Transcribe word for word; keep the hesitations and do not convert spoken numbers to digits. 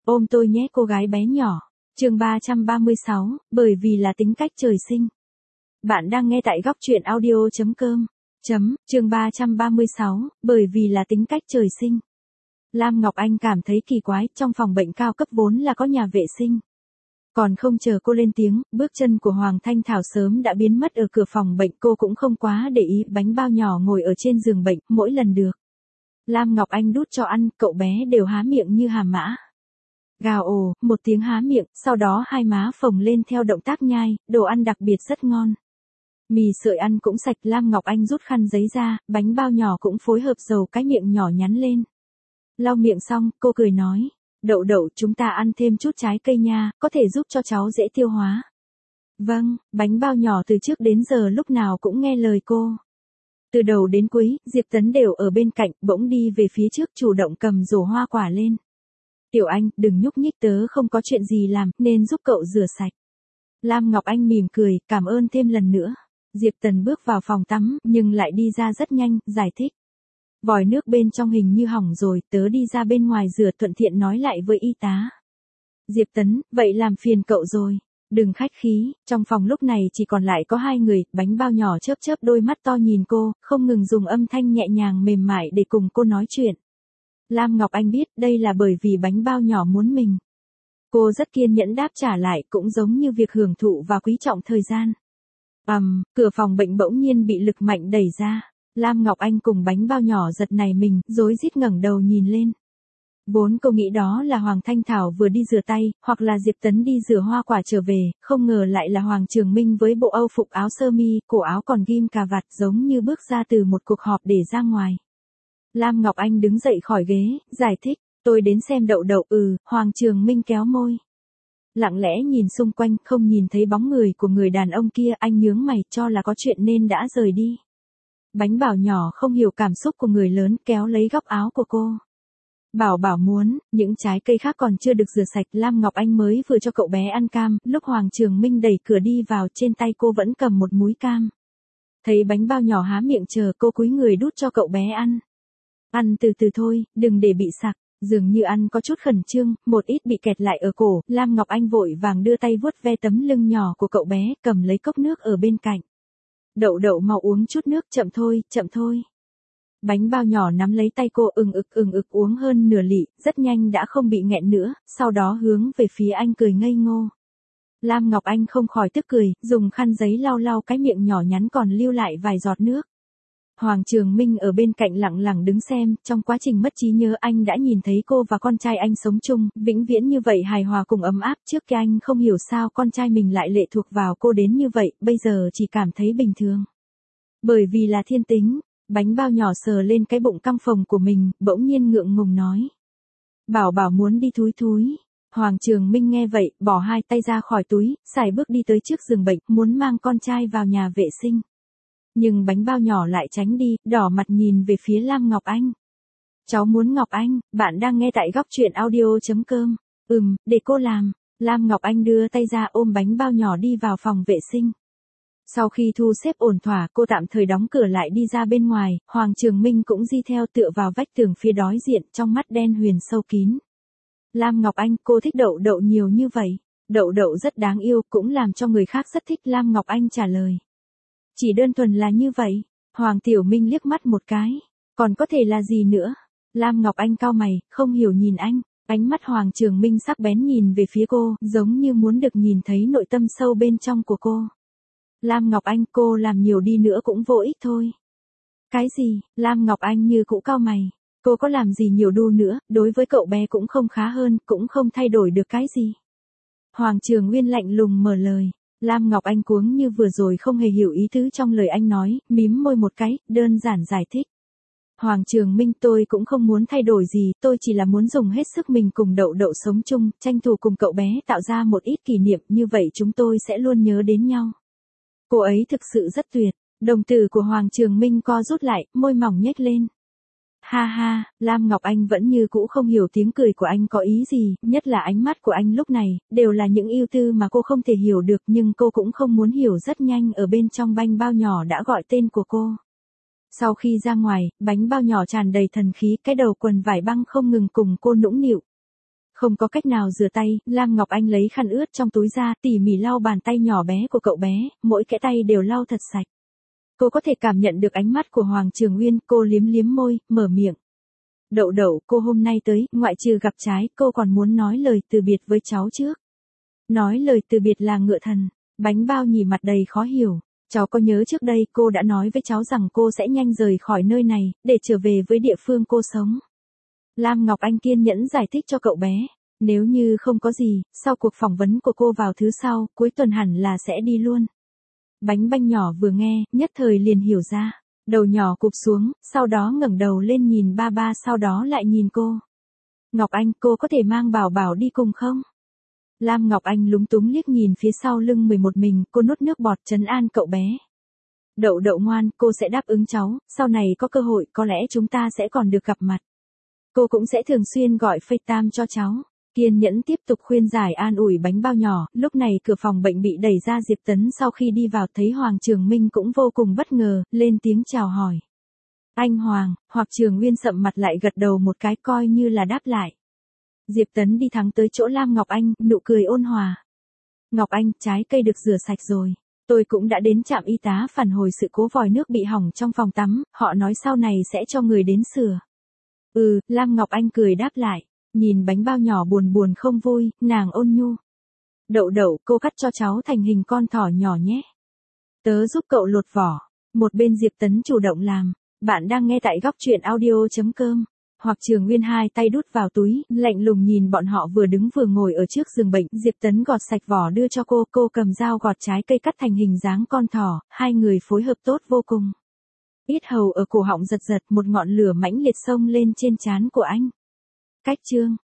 Ôm tôi nhé cô gái bé nhỏ. Chương ba trăm ba mươi sáu, bởi vì là tính cách trời sinh. Bạn đang nghe tại góc truyện audio chấm com. Chấm, chương ba trăm ba mươi sáu, bởi vì là tính cách trời sinh. Lam Ngọc Anh cảm thấy kỳ quái, trong phòng bệnh cao cấp vốn là có nhà vệ sinh. Còn không chờ cô lên tiếng, bước chân của Hoàng Thanh Thảo sớm đã biến mất ở cửa phòng bệnh, cô cũng không quá để ý, bánh bao nhỏ ngồi ở trên giường bệnh, mỗi lần được Lam Ngọc Anh đút cho ăn, cậu bé đều há miệng như hàm mã. Gào ồ, một tiếng há miệng, sau đó hai má phồng lên theo động tác nhai, đồ ăn đặc biệt rất ngon. Mì sợi ăn cũng sạch, Lam Ngọc Anh rút khăn giấy ra, bánh bao nhỏ cũng phối hợp dầu cái miệng nhỏ nhắn lên. Lau miệng xong, cô cười nói, Đậu Đậu chúng ta ăn thêm chút trái cây nha, có thể giúp cho cháu dễ tiêu hóa. Vâng, bánh bao nhỏ từ trước đến giờ lúc nào cũng nghe lời cô. Từ đầu đến cuối, Diệp Tấn đều ở bên cạnh, bỗng đi về phía trước chủ động cầm rổ hoa quả lên. Tiểu Anh, đừng nhúc nhích, tớ không có chuyện gì làm, nên giúp cậu rửa sạch. Lam Ngọc Anh mỉm cười, cảm ơn thêm lần nữa. Diệp Tần bước vào phòng tắm, nhưng lại đi ra rất nhanh, giải thích. Vòi nước bên trong hình như hỏng rồi, tớ đi ra bên ngoài rửa, thuận tiện nói lại với y tá. Diệp Tấn, vậy làm phiền cậu rồi. Đừng khách khí, trong phòng lúc này chỉ còn lại có hai người, bánh bao nhỏ chớp chớp đôi mắt to nhìn cô, không ngừng dùng âm thanh nhẹ nhàng mềm mại để cùng cô nói chuyện. Lam Ngọc Anh biết đây là bởi vì bánh bao nhỏ muốn mình. Cô rất kiên nhẫn đáp trả lại, cũng giống như việc hưởng thụ và quý trọng thời gian. Ầm, um, cửa phòng bệnh bỗng nhiên bị lực mạnh đẩy ra. Lam Ngọc Anh cùng bánh bao nhỏ giật nảy mình, rối rít ngẩng đầu nhìn lên. Vốn cô nghĩ đó là Hoàng Thanh Thảo vừa đi rửa tay, hoặc là Diệp Tấn đi rửa hoa quả trở về, không ngờ lại là Hoàng Trường Minh với bộ âu phục áo sơ mi, cổ áo còn ghim cà vạt, giống như bước ra từ một cuộc họp để ra ngoài. Lam Ngọc Anh đứng dậy khỏi ghế, giải thích, tôi đến xem Đậu Đậu. Ừ, Hoàng Trường Minh kéo môi. Lặng lẽ nhìn xung quanh, không nhìn thấy bóng người của người đàn ông kia, anh nhướng mày, cho là có chuyện nên đã rời đi. Bánh Bảo nhỏ không hiểu cảm xúc của người lớn, kéo lấy góc áo của cô. Bảo Bảo muốn, những trái cây khác còn chưa được rửa sạch, Lam Ngọc Anh mới vừa cho cậu bé ăn cam, lúc Hoàng Trường Minh đẩy cửa đi vào, trên tay cô vẫn cầm một múi cam. Thấy bánh bao nhỏ há miệng chờ, cô cúi người đút cho cậu bé ăn. Ăn từ từ thôi, đừng để bị sặc. Dường như ăn có chút khẩn trương, một ít bị kẹt lại ở cổ, Lam Ngọc Anh vội vàng đưa tay vuốt ve tấm lưng nhỏ của cậu bé, cầm lấy cốc nước ở bên cạnh. Đậu Đậu mau uống chút nước, chậm thôi, chậm thôi. Bánh bao nhỏ nắm lấy tay cô, ừng ực ừng ực uống hơn nửa lị, rất nhanh đã không bị nghẹn nữa, sau đó hướng về phía anh cười ngây ngô. Lam Ngọc Anh không khỏi tức cười, dùng khăn giấy lau lau cái miệng nhỏ nhắn còn lưu lại vài giọt nước. Hoàng Trường Minh ở bên cạnh lặng lặng đứng xem, trong quá trình mất trí nhớ anh đã nhìn thấy cô và con trai anh sống chung, vĩnh viễn như vậy hài hòa cùng ấm áp, trước kia anh không hiểu sao con trai mình lại lệ thuộc vào cô đến như vậy, bây giờ chỉ cảm thấy bình thường. Bởi vì là thiên tính, bánh bao nhỏ sờ lên cái bụng căng phồng của mình, bỗng nhiên ngượng ngùng nói. Bảo Bảo muốn đi thúi thúi. Hoàng Trường Minh nghe vậy, bỏ hai tay ra khỏi túi, sải bước đi tới trước giường bệnh, muốn mang con trai vào nhà vệ sinh. Nhưng bánh bao nhỏ lại tránh đi, đỏ mặt nhìn về phía Lam Ngọc Anh. Cháu muốn Ngọc Anh, bạn đang nghe tại góc truyện audio chấm com. Ừm, để cô làm. Lam Ngọc Anh đưa tay ra ôm bánh bao nhỏ đi vào phòng vệ sinh. Sau khi thu xếp ổn thỏa, cô tạm thời đóng cửa lại đi ra bên ngoài, Hoàng Trường Minh cũng di theo tựa vào vách tường phía đối diện, trong mắt đen huyền sâu kín. Lam Ngọc Anh, cô thích Đậu Đậu nhiều như vậy. Đậu Đậu rất đáng yêu, cũng làm cho người khác rất thích, Lam Ngọc Anh trả lời. Chỉ đơn thuần là như vậy. Hoàng Tiểu Minh liếc mắt một cái. Còn có thể là gì nữa? Lam Ngọc Anh cau mày, không hiểu nhìn anh. Ánh mắt Hoàng Trường Minh sắc bén nhìn về phía cô, giống như muốn được nhìn thấy nội tâm sâu bên trong của cô. Lam Ngọc Anh, cô làm nhiều đi nữa cũng vô ích thôi. Cái gì? Lam Ngọc Anh như cũ cau mày. Cô có làm gì nhiều đu nữa, đối với cậu bé cũng không khá hơn, cũng không thay đổi được cái gì. Hoàng Trường Nguyên lạnh lùng mở lời. Lam Ngọc Anh cuống như vừa rồi không hề hiểu ý tứ trong lời anh nói, mím môi một cái, đơn giản giải thích. Hoàng Trường Minh, tôi cũng không muốn thay đổi gì, tôi chỉ là muốn dùng hết sức mình cùng Đậu Đậu sống chung, tranh thủ cùng cậu bé tạo ra một ít kỷ niệm, như vậy chúng tôi sẽ luôn nhớ đến nhau. Cô ấy thực sự rất tuyệt. Đồng tử của Hoàng Trường Minh co rút lại, môi mỏng nhếch lên. Ha ha, Lam Ngọc Anh vẫn như cũ không hiểu tiếng cười của anh có ý gì, nhất là ánh mắt của anh lúc này, đều là những ưu tư mà cô không thể hiểu được, nhưng cô cũng không muốn hiểu. Rất nhanh ở bên trong bánh bao nhỏ đã gọi tên của cô. Sau khi ra ngoài, bánh bao nhỏ tràn đầy thần khí, cái đầu quần vải băng không ngừng cùng cô nũng nịu. Không có cách nào rửa tay, Lam Ngọc Anh lấy khăn ướt trong túi ra, tỉ mỉ lau bàn tay nhỏ bé của cậu bé, mỗi cái tay đều lau thật sạch. Cô có thể cảm nhận được ánh mắt của Hoàng Trường Uyên, cô liếm liếm môi, mở miệng. Đậu đậu, cô hôm nay tới, ngoại trừ gặp trái, cô còn muốn nói lời từ biệt với cháu trước. Nói lời từ biệt là ngựa thần, bánh bao nhì mặt đầy khó hiểu. Cháu có nhớ trước đây cô đã nói với cháu rằng cô sẽ nhanh rời khỏi nơi này, để trở về với địa phương cô sống. Lam Ngọc Anh kiên nhẫn giải thích cho cậu bé. Nếu như không có gì, sau cuộc phỏng vấn của cô vào thứ sau, cuối tuần hẳn là sẽ đi luôn. Bánh banh nhỏ vừa nghe, nhất thời liền hiểu ra. Đầu nhỏ cụp xuống, sau đó ngẩng đầu lên nhìn ba ba, sau đó lại nhìn cô. Ngọc Anh, cô có thể mang Bảo Bảo đi cùng không? Lam Ngọc Anh lúng túng liếc nhìn phía sau lưng mười một mình, cô nuốt nước bọt trấn an cậu bé. Đậu đậu ngoan, cô sẽ đáp ứng cháu, sau này có cơ hội có lẽ chúng ta sẽ còn được gặp mặt. Cô cũng sẽ thường xuyên gọi FaceTime cho cháu. Kiên nhẫn tiếp tục khuyên giải an ủi bánh bao nhỏ, lúc này cửa phòng bệnh bị đẩy ra, Diệp Tấn sau khi đi vào thấy Hoàng Trường Minh cũng vô cùng bất ngờ, lên tiếng chào hỏi. Anh Hoàng, Hoặc Trường Uyên sậm mặt lại gật đầu một cái coi như là đáp lại. Diệp Tấn đi thẳng tới chỗ Lam Ngọc Anh, nụ cười ôn hòa. Ngọc Anh, trái cây được rửa sạch rồi. Tôi cũng đã đến trạm y tá phản hồi sự cố vòi nước bị hỏng trong phòng tắm, họ nói sau này sẽ cho người đến sửa. Ừ, Lam Ngọc Anh cười đáp lại. Nhìn bánh bao nhỏ buồn buồn không vui, nàng ôn nhu. Đậu đậu, cô cắt cho cháu thành hình con thỏ nhỏ nhé. Tớ giúp cậu lột vỏ. Một bên Diệp Tấn chủ động làm. Bạn đang nghe tại góc truyện audio chấm com. Hoặc Trường Uyên hai tay đút vào túi, lạnh lùng nhìn bọn họ vừa đứng vừa ngồi ở trước giường bệnh. Diệp Tấn gọt sạch vỏ đưa cho cô, cô cầm dao gọt trái cây cắt thành hình dáng con thỏ, hai người phối hợp tốt vô cùng. Yết hầu ở cổ họng giật giật, một ngọn lửa mãnh liệt xông lên trên trán của anh. Cách chương